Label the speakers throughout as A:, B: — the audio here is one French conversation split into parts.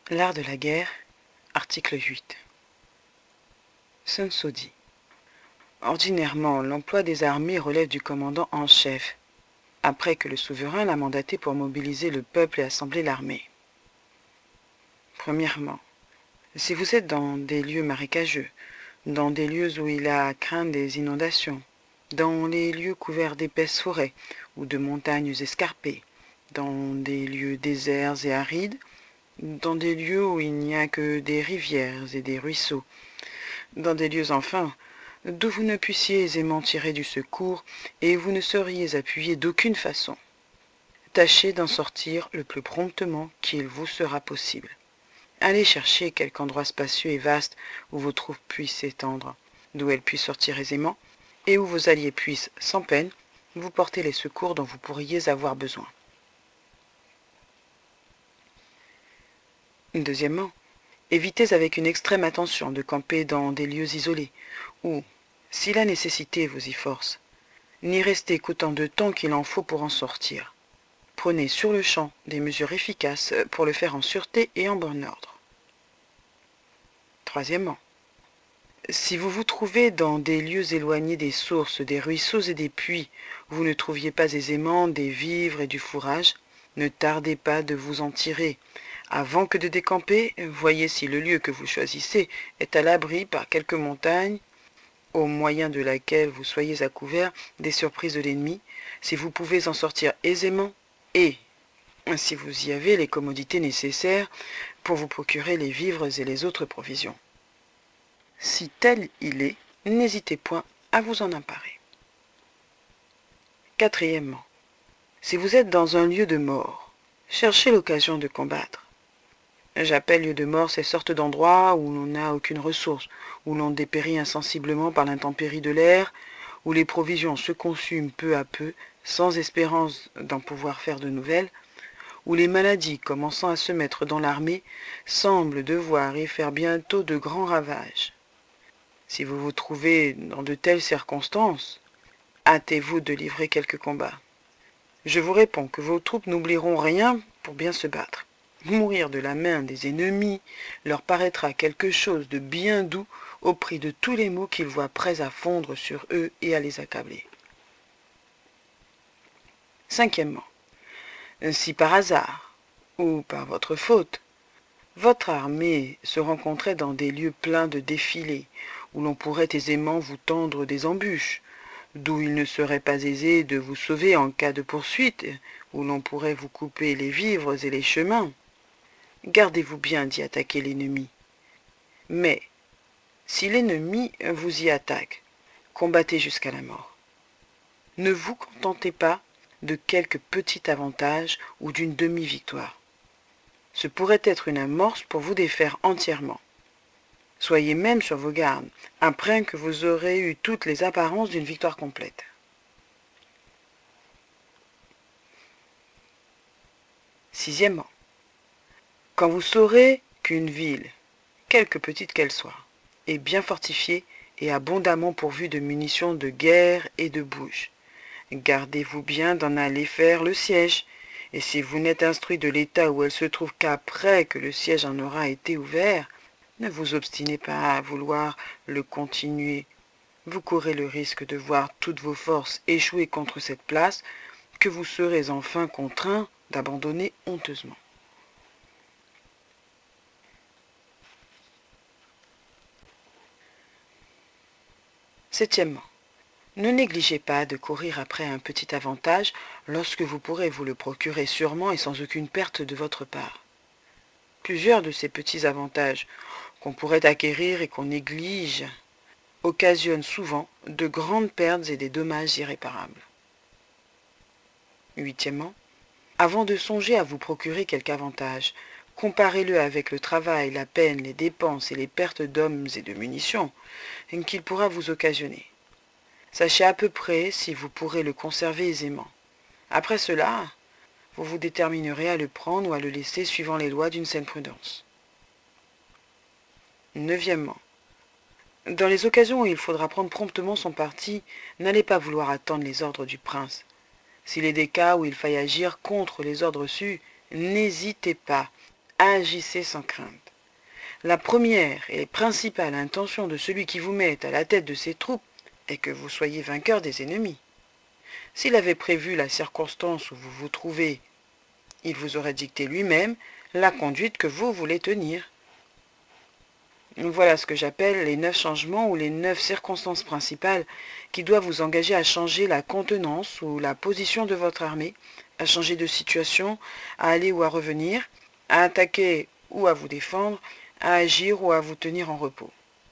A: L'art de la guerre, article 8. Sun Tzu dit : ordinairement, l'emploi des armées relève du commandant en chef, après que le souverain l'a mandaté pour mobiliser le peuple et assembler l'armée. Premièrement, si vous êtes dans des lieux marécageux, dans des lieux où il a à craindre des inondations, dans les lieux couverts d'épaisses forêts ou de montagnes escarpées, dans des lieux déserts et arides, dans des lieux où il n'y a que des rivières et des ruisseaux, dans des lieux enfin d'où vous ne puissiez aisément tirer du secours et où vous ne seriez appuyé d'aucune façon. Tâchez d'en sortir le plus promptement qu'il vous sera possible. Allez chercher quelque endroit spacieux et vaste où vos troupes puissent s'étendre, d'où elles puissent sortir aisément, et où vos alliés puissent, sans peine, vous porter les secours dont vous pourriez avoir besoin. Deuxièmement, évitez avec une extrême attention de camper dans des lieux isolés, où, si la nécessité vous y force, n'y restez qu'autant de temps qu'il en faut pour en sortir. Prenez sur le champ des mesures efficaces pour le faire en sûreté et en bon ordre. Troisièmement, si vous vous trouvez dans des lieux éloignés des sources, des ruisseaux et des puits, où vous ne trouviez pas aisément des vivres et du fourrage, ne tardez pas de vous en tirer. Avant que de décamper, voyez si le lieu que vous choisissez est à l'abri par quelque montagne, au moyen de laquelle vous soyez à couvert des surprises de l'ennemi, si vous pouvez en sortir aisément, et si vous y avez les commodités nécessaires pour vous procurer les vivres et les autres provisions. Si tel il est, n'hésitez point à vous en emparer. Quatrièmement, si vous êtes dans un lieu de mort, cherchez l'occasion de combattre. J'appelle lieu de mort ces sortes d'endroits où l'on n'a aucune ressource, où l'on dépérit insensiblement par l'intempérie de l'air, où les provisions se consument peu à peu, sans espérance d'en pouvoir faire de nouvelles, où les maladies, commençant à se mettre dans l'armée, semblent devoir y faire bientôt de grands ravages. Si vous vous trouvez dans de telles circonstances, hâtez-vous de livrer quelques combats. Je vous réponds que vos troupes n'oublieront rien pour bien se battre. Mourir de la main des ennemis leur paraîtra quelque chose de bien doux au prix de tous les maux qu'ils voient prêts à fondre sur eux et à les accabler. Cinquièmement, si par hasard, ou par votre faute, votre armée se rencontrait dans des lieux pleins de défilés, où l'on pourrait aisément vous tendre des embûches, d'où il ne serait pas aisé de vous sauver en cas de poursuite, où l'on pourrait vous couper les vivres et les chemins, gardez-vous bien d'y attaquer l'ennemi. Mais, si l'ennemi vous y attaque, combattez jusqu'à la mort. Ne vous contentez pas de quelques petits avantages ou d'une demi-victoire. Ce pourrait être une amorce pour vous défaire entièrement. Soyez même sur vos gardes, après que vous aurez eu toutes les apparences d'une victoire complète. Sixièmement, quand vous saurez qu'une ville, quelque petite qu'elle soit, est bien fortifiée et abondamment pourvue de munitions de guerre et de bouches, gardez-vous bien d'en aller faire le siège, et si vous n'êtes instruit de l'état où elle se trouve qu'après que le siège en aura été ouvert, ne vous obstinez pas à vouloir le continuer. Vous courez le risque de voir toutes vos forces échouer contre cette place, que vous serez enfin contraint d'abandonner honteusement. Septièmement, ne négligez pas de courir après un petit avantage lorsque vous pourrez vous le procurer sûrement et sans aucune perte de votre part. Plusieurs de ces petits avantages qu'on pourrait acquérir et qu'on néglige occasionnent souvent de grandes pertes et des dommages irréparables. Huitièmement, avant de songer à vous procurer quelque avantage, comparez-le avec le travail, la peine, les dépenses et les pertes d'hommes et de munitions qu'il pourra vous occasionner. Sachez à peu près si vous pourrez le conserver aisément. Après cela, vous vous déterminerez à le prendre ou à le laisser suivant les lois d'une saine prudence. Neuvièmement, dans les occasions où il faudra prendre promptement son parti, n'allez pas vouloir attendre les ordres du prince. S'il est des cas où il faille agir contre les ordres reçus, n'hésitez pas, agissez sans crainte. La première et principale intention de celui qui vous met à la tête de ses troupes est que vous soyez vainqueur des ennemis. S'il avait prévu la circonstance où vous vous trouvez, il vous aurait dicté lui-même la conduite que vous voulez tenir. Voilà ce que j'appelle les 9 changements ou les 9 circonstances principales qui doivent vous engager à changer la contenance ou la position de votre armée, à changer de situation, à aller ou à revenir, à attaquer ou à vous défendre, à agir ou à vous tenir en repos.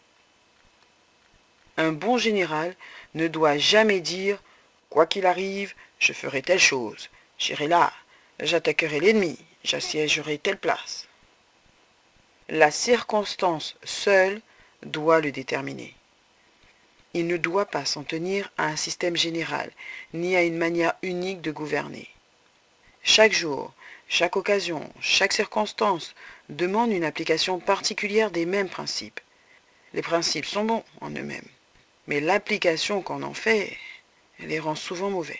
A: Un bon général ne doit jamais dire « Quoi qu'il arrive, je ferai telle chose, j'irai là, j'attaquerai l'ennemi, j'assiégerai telle place. » La circonstance seule doit le déterminer. Il ne doit pas s'en tenir à un système général, ni à une manière unique de gouverner. Chaque jour, chaque occasion, chaque circonstance demande une application particulière des mêmes principes. Les principes sont bons en eux-mêmes, mais l'application qu'on en fait les rend souvent mauvais.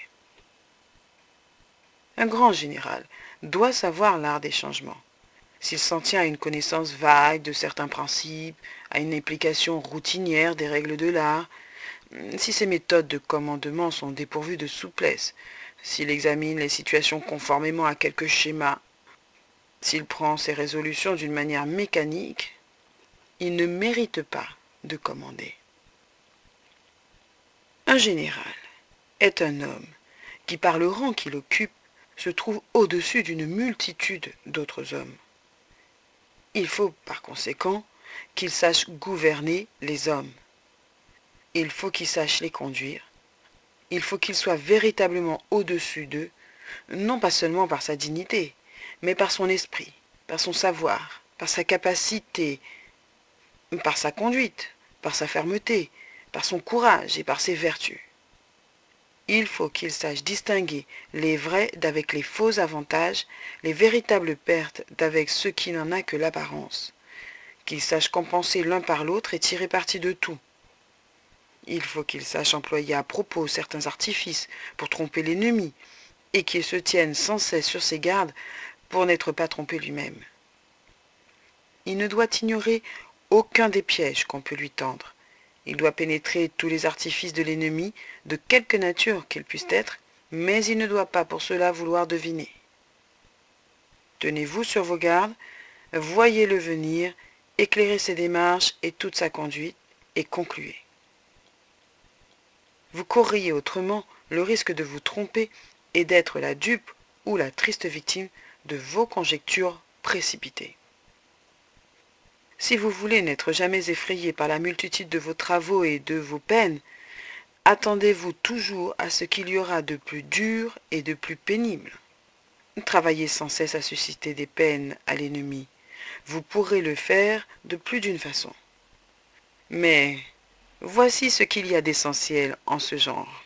A: Un grand général doit savoir l'art des changements. S'il s'en tient à une connaissance vague de certains principes, à une application routinière des règles de l'art, si ses méthodes de commandement sont dépourvues de souplesse, s'il examine les situations conformément à quelques schémas, s'il prend ses résolutions d'une manière mécanique, il ne mérite pas de commander. Un général est un homme qui, par le rang qu'il occupe, se trouve au-dessus d'une multitude d'autres hommes. Il faut, par conséquent, qu'il sache gouverner les hommes. Il faut qu'il sache les conduire. Il faut qu'il soit véritablement au-dessus d'eux, non pas seulement par sa dignité, mais par son esprit, par son savoir, par sa capacité, par sa conduite, par sa fermeté, par son courage et par ses vertus. Il faut qu'il sache distinguer les vrais d'avec les faux avantages, les véritables pertes d'avec ce qui n'en a que l'apparence, qu'il sache compenser l'un par l'autre et tirer parti de tout. Il faut qu'il sache employer à propos certains artifices pour tromper l'ennemi, et qu'il se tienne sans cesse sur ses gardes pour n'être pas trompé lui-même. Il ne doit ignorer aucun des pièges qu'on peut lui tendre. Il doit pénétrer tous les artifices de l'ennemi, de quelque nature qu'ils puissent être, mais il ne doit pas pour cela vouloir deviner. Tenez-vous sur vos gardes, voyez-le venir, éclairez ses démarches et toute sa conduite, et concluez. Vous courriez autrement le risque de vous tromper et d'être la dupe ou la triste victime de vos conjectures précipitées. Si vous voulez n'être jamais effrayé par la multitude de vos travaux et de vos peines, attendez-vous toujours à ce qu'il y aura de plus dur et de plus pénible. Travaillez sans cesse à susciter des peines à l'ennemi. Vous pourrez le faire de plus d'une façon. Mais voici ce qu'il y a d'essentiel en ce genre.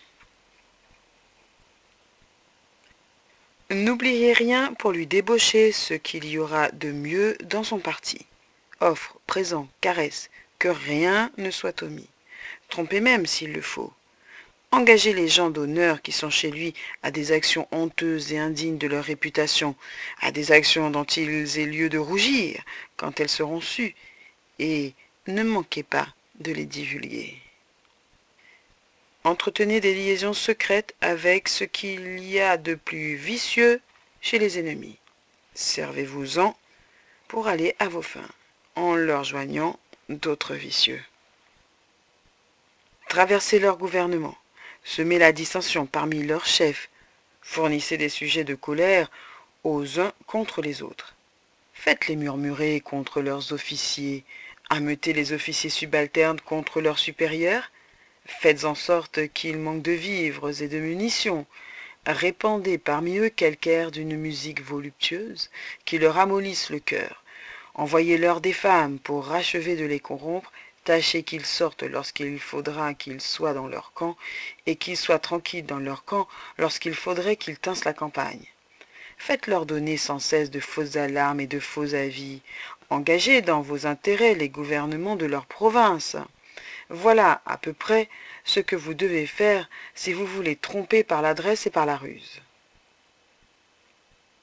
A: N'oubliez rien pour lui débaucher ce qu'il y aura de mieux dans son parti. Offres, présents, caresses, que rien ne soit omis. Trompez même s'il le faut. Engagez les gens d'honneur qui sont chez lui à des actions honteuses et indignes de leur réputation, à des actions dont ils aient lieu de rougir quand elles seront sues, et ne manquez pas de les divulguer. Entretenez des liaisons secrètes avec ce qu'il y a de plus vicieux chez les ennemis. Servez-vous-en pour aller à vos fins, en leur joignant d'autres vicieux. Traversez leur gouvernement, semez la dissension parmi leurs chefs, fournissez des sujets de colère aux uns contre les autres. Faites-les murmurer contre leurs officiers, ameutez les officiers subalternes contre leurs supérieurs, faites en sorte qu'ils manquent de vivres et de munitions, répandez parmi eux quelque air d'une musique voluptueuse qui leur amollisse le cœur, envoyez-leur des femmes pour rachever de les corrompre, tâchez qu'ils sortent lorsqu'il faudra qu'ils soient dans leur camp, et qu'ils soient tranquilles dans leur camp lorsqu'il faudrait qu'ils tinssent la campagne. Faites-leur donner sans cesse de fausses alarmes et de faux avis. Engagez dans vos intérêts les gouvernements de leur province. Voilà à peu près ce que vous devez faire si vous voulez tromper par l'adresse et par la ruse.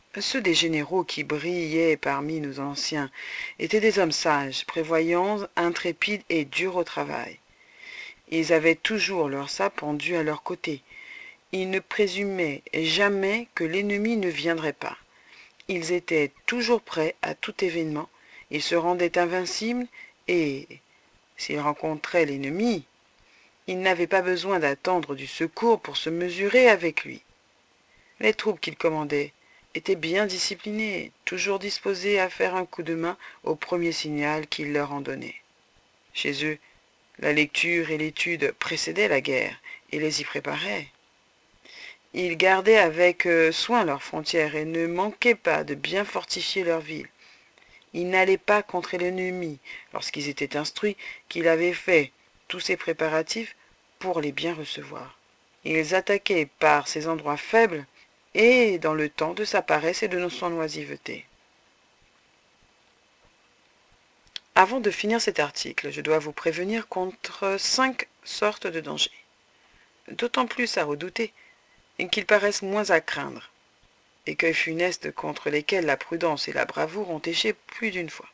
A: Ceux des généraux qui brillaient parmi nos anciens étaient des hommes sages, prévoyants, intrépides et durs au travail. Ils avaient toujours leur sabre pendu à leur côté. Ils ne présumaient jamais que l'ennemi ne viendrait pas. Ils étaient toujours prêts à tout événement. Ils se rendaient invincibles et, s'ils rencontraient l'ennemi, ils n'avaient pas besoin d'attendre du secours pour se mesurer avec lui. Les troupes qu'ils commandaient étaient bien disciplinées, toujours disposées à faire un coup de main au premier signal qu'il leur en donnait. Chez eux, la lecture et l'étude précédaient la guerre et les y préparaient. Ils gardaient avec soin leurs frontières et ne manquaient pas de bien fortifier leurs villes. Ils n'allaient pas contre l'ennemi lorsqu'ils étaient instruits qu'il avait fait tous ces préparatifs pour les bien recevoir. Ils attaquaient par ces endroits faibles et dans le temps de sa paresse et de son oisiveté. Avant de finir cet article, je dois vous prévenir contre 5 sortes de dangers, d'autant plus à redouter qu'ils paraissent moins à craindre, écueils funestes contre lesquels la prudence et la bravoure ont échoué plus d'une fois.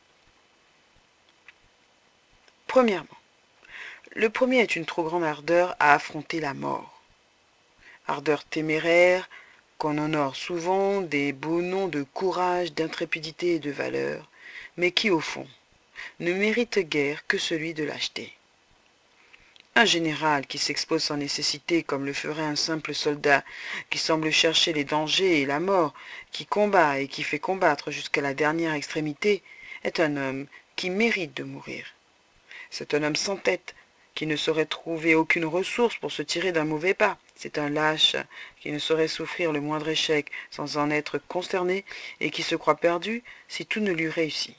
A: Premièrement, le premier est une trop grande ardeur à affronter la mort. Ardeur téméraire, qu'on honore souvent des beaux noms de courage, d'intrépidité et de valeur, mais qui, au fond, ne mérite guère que celui de lâcheté. Un général qui s'expose sans nécessité comme le ferait un simple soldat, qui semble chercher les dangers et la mort, qui combat et qui fait combattre jusqu'à la dernière extrémité, est un homme qui mérite de mourir. C'est un homme sans tête, qui ne saurait trouver aucune ressource pour se tirer d'un mauvais pas. C'est un lâche qui ne saurait souffrir le moindre échec sans en être consterné et qui se croit perdu si tout ne lui réussit.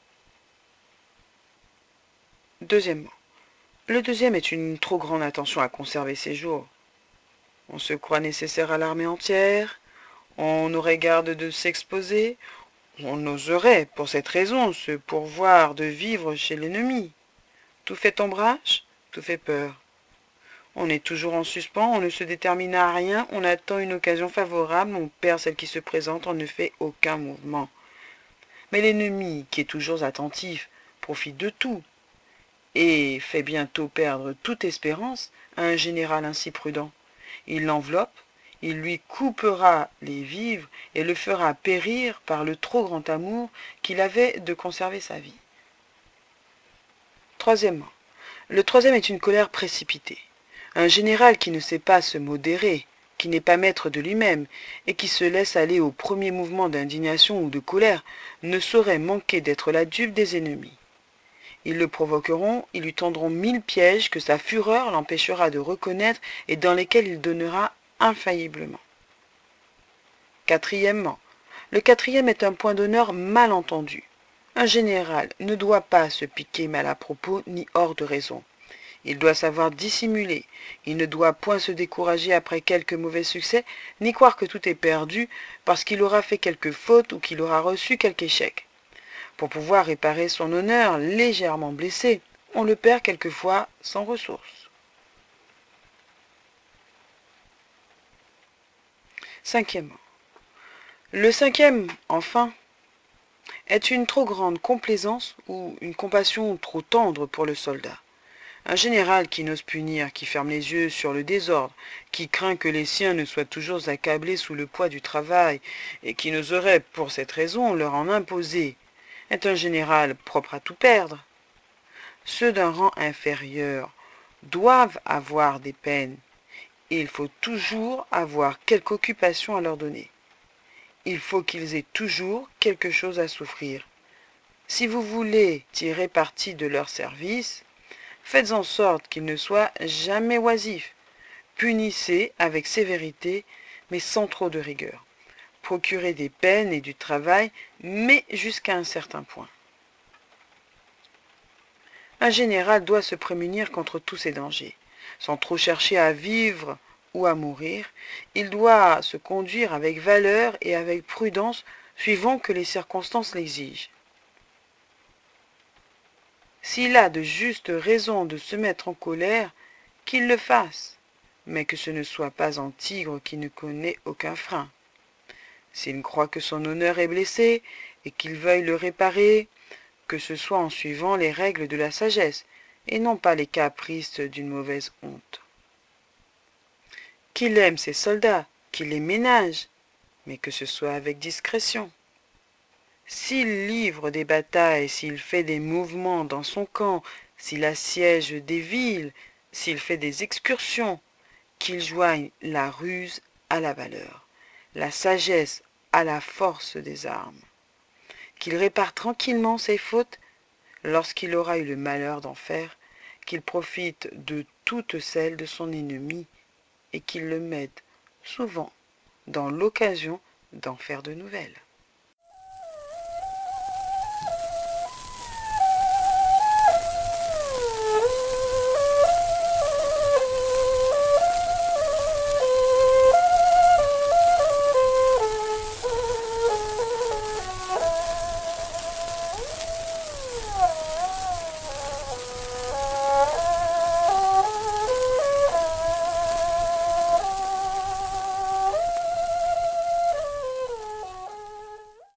A: Deuxièmement, le deuxième est une trop grande attention à conserver ses jours. On se croit nécessaire à l'armée entière, on aurait garde de s'exposer, on oserait, pour cette raison, se pourvoir de vivre chez l'ennemi. Tout fait ombrage, tout fait peur. On est toujours en suspens, on ne se détermine à rien, on attend une occasion favorable, on perd celle qui se présente, on ne fait aucun mouvement. Mais l'ennemi, qui est toujours attentif, profite de tout, et fait bientôt perdre toute espérance à un général ainsi prudent. Il l'enveloppe, il lui coupera les vivres et le fera périr par le trop grand amour qu'il avait de conserver sa vie. Troisièmement, le troisième est une colère précipitée. Un général qui ne sait pas se modérer, qui n'est pas maître de lui-même, et qui se laisse aller au premier mouvement d'indignation ou de colère, ne saurait manquer d'être la dupe des ennemis. Ils le provoqueront, ils lui tendront 1000 pièges que sa fureur l'empêchera de reconnaître et dans lesquels il donnera infailliblement. Quatrièmement, le quatrième est un point d'honneur mal entendu. Un général ne doit pas se piquer mal à propos ni hors de raison. Il doit savoir dissimuler, il ne doit point se décourager après quelque mauvais succès, ni croire que tout est perdu parce qu'il aura fait quelque faute ou qu'il aura reçu quelque échec. Pour pouvoir réparer son honneur légèrement blessé, on le perd quelquefois sans ressources. Cinquièmement. Le cinquième, enfin, est une trop grande complaisance ou une compassion trop tendre pour le soldat. Un général qui n'ose punir, qui ferme les yeux sur le désordre, qui craint que les siens ne soient toujours accablés sous le poids du travail, et qui n'oserait pour cette raison leur en imposer, est un général propre à tout perdre. Ceux d'un rang inférieur doivent avoir des peines, et il faut toujours avoir quelque occupation à leur donner. Il faut qu'ils aient toujours quelque chose à souffrir. Si vous voulez tirer parti de leur service, faites en sorte qu'ils ne soient jamais oisifs. Punissez avec sévérité, mais sans trop de rigueur. Procurez des peines et du travail, mais jusqu'à un certain point. Un général doit se prémunir contre tous ces dangers. Sans trop chercher à vivre ou à mourir, il doit se conduire avec valeur et avec prudence, suivant que les circonstances l'exigent. S'il a de justes raisons de se mettre en colère, qu'il le fasse, mais que ce ne soit pas en tigre qui ne connaît aucun frein. S'il croit que son honneur est blessé et qu'il veuille le réparer, que ce soit en suivant les règles de la sagesse et non pas les caprices d'une mauvaise honte. Qu'il aime ses soldats, qu'il les ménage, mais que ce soit avec discrétion. S'il livre des batailles, s'il fait des mouvements dans son camp, s'il assiège des villes, s'il fait des excursions, qu'il joigne la ruse à la valeur, la sagesse à la force des armes, qu'il répare tranquillement ses fautes lorsqu'il aura eu le malheur d'en faire, qu'il profite de toutes celles de son ennemi et qu'il le mette souvent dans l'occasion d'en faire de nouvelles.